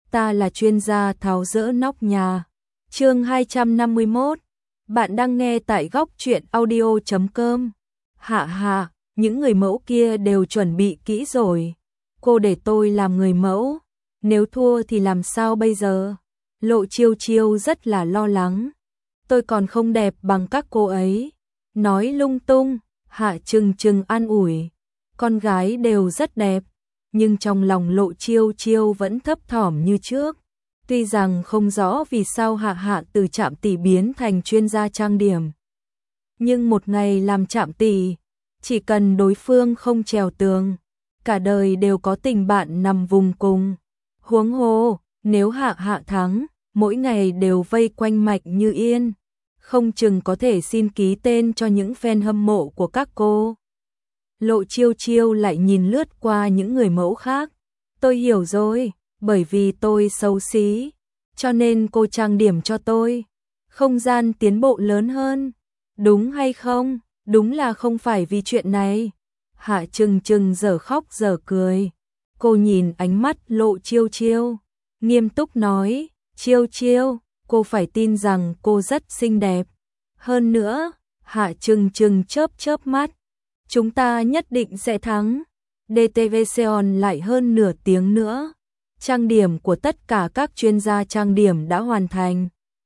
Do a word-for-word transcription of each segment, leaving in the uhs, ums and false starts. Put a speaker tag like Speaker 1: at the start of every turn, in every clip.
Speaker 1: ta là chuyên gia tháo dỡ nóc nhà. Chương hai trăm năm mươi mốt. Bạn đang nghe tại góc truyện audio chấm com. Hạ hạ, những người mẫu kia đều chuẩn bị kỹ rồi. Cô để tôi làm người mẫu, nếu thua thì làm sao bây giờ? Lộ Chiêu Chiêu rất là lo lắng. Tôi còn không đẹp bằng các cô ấy. Nói lung tung, Hạ Trừng Trừng an ủi. Con gái đều rất đẹp, nhưng trong lòng Lộ Chiêu Chiêu vẫn thấp thỏm như trước. Tuy rằng không rõ vì sao Hạ Hạ từ trạm tỷ biến thành chuyên gia trang điểm. Nhưng một ngày làm trạm tỷ, chỉ cần đối phương không trèo tường, cả đời đều có tình bạn nằm vùng cùng. Huống hồ, nếu Hạ Hạ thắng, mỗi ngày đều vây quanh Mạnh Như Yên, không chừng có thể xin ký tên cho những fan hâm mộ của các cô. Lộ Chiêu Chiêu lại nhìn lướt qua những người mẫu khác. Tôi hiểu rồi, bởi vì tôi xấu xí, cho nên cô trang điểm cho tôi. Không gian tiến bộ lớn hơn, đúng hay không? Đúng là không phải vì chuyện này. Hạ Trừng Trừng giờ khóc giờ cười. Cô nhìn ánh mắt Lộ Chiêu Chiêu, nghiêm túc nói, Chiêu Chiêu, cô phải tin rằng cô rất xinh đẹp. Hơn nữa, Hạ Trừng Trừng chớp chớp mắt, chúng ta nhất định sẽ thắng. đê tê vê Seon lại hơn nửa tiếng nữa. Trang điểm của tất cả các chuyên gia trang điểm đã hoàn thành.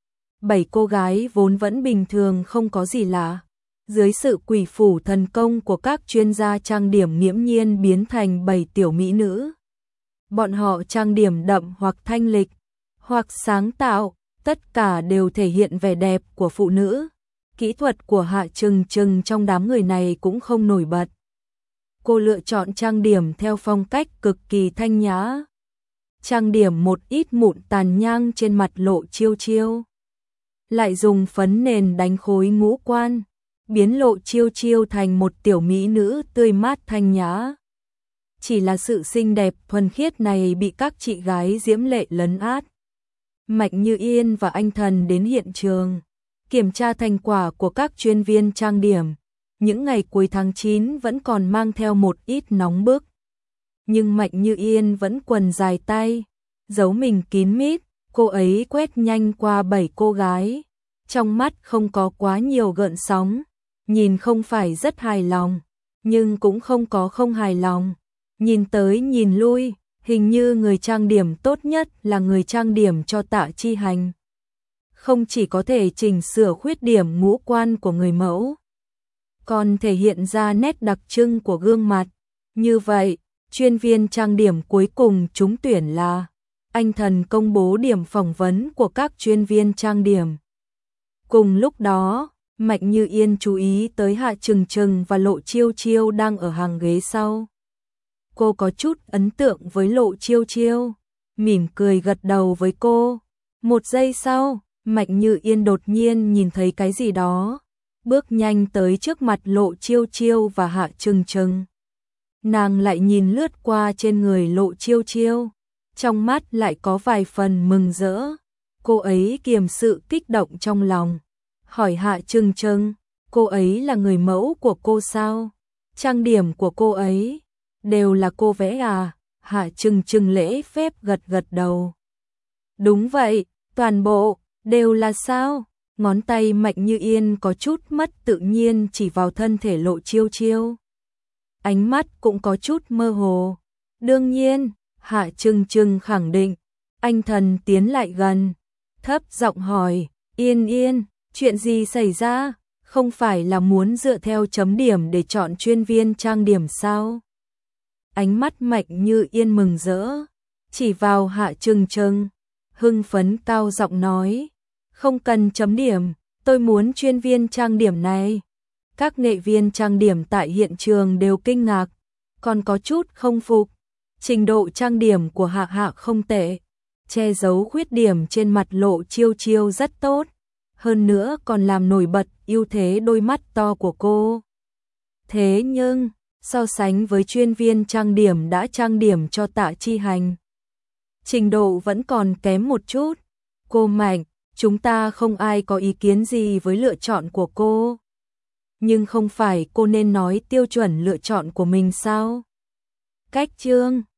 Speaker 1: Bảy cô gái vốn vẫn bình thường không có gì lạ. Dưới sự quỷ phủ thần công của các chuyên gia trang điểm nghiễm nhiên biến thành bảy tiểu mỹ nữ. Bọn họ trang điểm đậm hoặc thanh lịch, hoặc sáng tạo, tất cả đều thể hiện vẻ đẹp của phụ nữ. Kỹ thuật của Hạ Trừng Trừng trong đám người này cũng không nổi bật. Cô lựa chọn trang điểm theo phong cách cực kỳ thanh nhã. Trang điểm một ít mụn tàn nhang trên mặt Lộ Chiêu Chiêu. Lại dùng phấn nền đánh khối ngũ quan, biến Lộ Chiêu Chiêu thành một tiểu mỹ nữ tươi mát thanh nhã. Chỉ là sự xinh đẹp thuần khiết này bị các chị gái diễm lệ lấn át. Mạnh Như Yên và Anh Thần đến hiện trường, kiểm tra thành quả của các chuyên viên trang điểm. Những ngày cuối tháng chín vẫn còn mang theo một ít nóng bức. Nhưng Mạnh Như Yên vẫn quần dài tay, giấu mình kín mít, cô ấy quét nhanh qua bảy cô gái. Trong mắt không có quá nhiều gợn sóng, nhìn không phải rất hài lòng, nhưng cũng không có không hài lòng. Nhìn tới nhìn lui, hình như người trang điểm tốt nhất là người trang điểm cho Tạ Chi Hành. Không chỉ có thể chỉnh sửa khuyết điểm ngũ quan của người mẫu, còn thể hiện ra nét đặc trưng của gương mặt. Như vậy, chuyên viên trang điểm cuối cùng trúng tuyển là Anh Thần công bố điểm phỏng vấn của các chuyên viên trang điểm. Cùng lúc đó, Mạnh Như Yên chú ý tới Hạ Trừng Trừng và Lộ Chiêu Chiêu đang ở hàng ghế sau. Cô có chút ấn tượng với Lộ Chiêu Chiêu, mỉm cười gật đầu với cô. Một giây sau, Mạnh Như Yên đột nhiên nhìn thấy cái gì đó, bước nhanh tới trước mặt Lộ Chiêu Chiêu và Hạ Trừng Trừng. Nàng lại nhìn lướt qua trên người Lộ Chiêu Chiêu, trong mắt lại có vài phần mừng rỡ. Cô ấy kiềm sự kích động trong lòng, hỏi Hạ Trừng Trừng, cô ấy là người mẫu của cô sao? Trang điểm của cô ấy đều là cô vẽ à? Hạ Trừng Trừng lễ phép gật gật đầu. Đúng vậy, toàn bộ đều là sao? Ngón tay Mạnh Như Yên có chút mất tự nhiên chỉ vào thân thể Lộ Chiêu Chiêu. Ánh mắt cũng có chút mơ hồ. Đương nhiên, Hạ Trừng Trừng khẳng định. Anh Thần tiến lại gần, thấp giọng hỏi, Yên Yên, chuyện gì xảy ra? Không phải là muốn dựa theo chấm điểm để chọn chuyên viên trang điểm sao? Ánh mắt Mạnh Như Yên mừng rỡ, chỉ vào Hạ Trừng Trừng, hưng phấn cao giọng nói, không cần chấm điểm, tôi muốn chuyên viên trang điểm này. Các nghệ viên trang điểm tại hiện trường đều kinh ngạc, còn có chút không phục. Trình độ trang điểm của Hạ Hạ không tệ, che giấu khuyết điểm trên mặt Lộ Chiêu Chiêu rất tốt, hơn nữa còn làm nổi bật ưu thế đôi mắt to của cô. Thế nhưng, so sánh với chuyên viên trang điểm đã trang điểm cho Tạ Chi Hành, trình độ vẫn còn kém một chút. Cô Mạnh, chúng ta không ai có ý kiến gì với lựa chọn của cô. Nhưng không phải cô nên nói tiêu chuẩn lựa chọn của mình sao? Cách chương